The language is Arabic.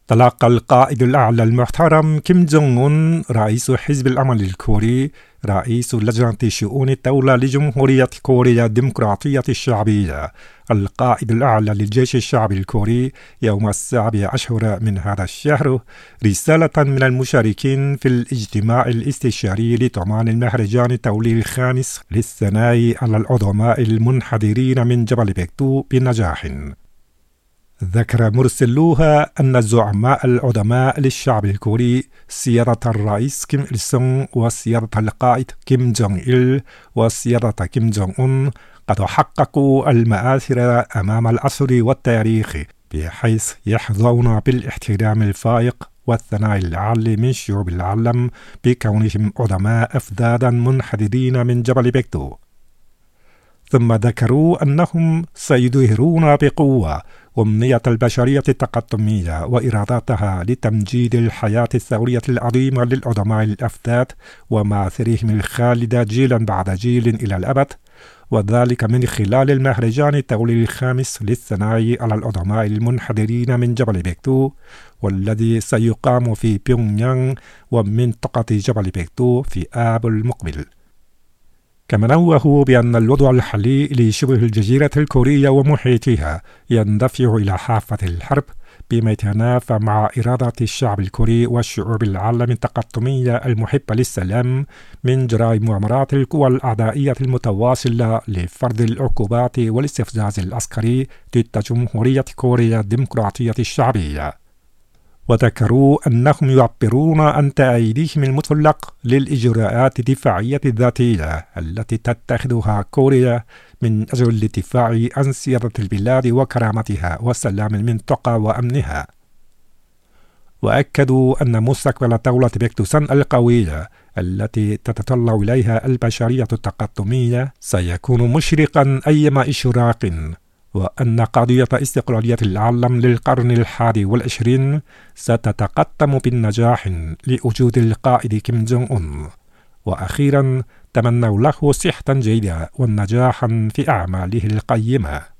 تلقى القائد الأعلى المحترم كيم جونغ أون رئيس حزب الأمل الكوري رئيس لجنة شؤون الدولة لجمهورية كوريا الديمقراطية الشعبية القائد الأعلى للجيش الشعبي الكوري يوم 17 من هذا الشهر رسالة من المشاركين في الاجتماع الاستشاري لطمان المهرجان الدولي الخامس للثناء على العظماء المنحدرين من جبل بيكتو بنجاح. ذكر مرسلوها أن الزعماء العظماء للشعب الكوري سيادة الرئيس كيم إل سونغ وسيادة القائد كيم جونغ إل وسيادة كيم جونغ أون قد حققوا المآثر أمام العصر والتاريخ بحيث يحظون بالاحترام الفائق والثناء العالي من شعوب العالم بكونهم عظماء أفذاذا منحدرين من جبل بيكتو. ثم ذكروا أنهم سيظهرون بقوة أمنية البشرية التقدمية وإرادتها لتمجيد الحياة الثورية العظيمة للعظماء الأفذاذ ومآثرهم الخالدة جيلا بعد جيل إلى الأبد، وذلك من خلال المهرجان الدولي الخامس للثناء على العظماء المنحدرين من جبل بيكتو، والذي سيقام في بيونغ يانغ ومنطقة جبل بيكتو في آب المقبل. كما نوهوا بأن الوضع الحالي لشبه الجزيرة الكورية ومحيطها يندفع إلى حافة الحرب بما يتنافى مع إرادة الشعب الكوري والشعوب العالم التقدمية المحبة للسلام من جراء مؤامرات القوى الأعدائية المتواصلة لفرض العقوبات والاستفزاز العسكري ضد جمهورية كوريا الديمقراطية الشعبية. وذكروا أنهم يعبرون عن تأييدهم المطلق للإجراءات الدفاعية الذاتية التي تتخذها كوريا من أجل الدفاع عن سيادة البلاد وكرامتها وسلام المنطقة وأمنها. وأكدوا أن مستقبل دولة بيكتوسان القوية التي تتطلع إليها البشرية التقدمية سيكون مشرقا أيما إشراق، وأن قضية استقلالية العالم للقرن 21 ستتقدم بالنجاح لوجود القائد كيم جونغ أون. وأخيرا تمنوا له صحة جيدة والنجاحا في أعماله القيمة.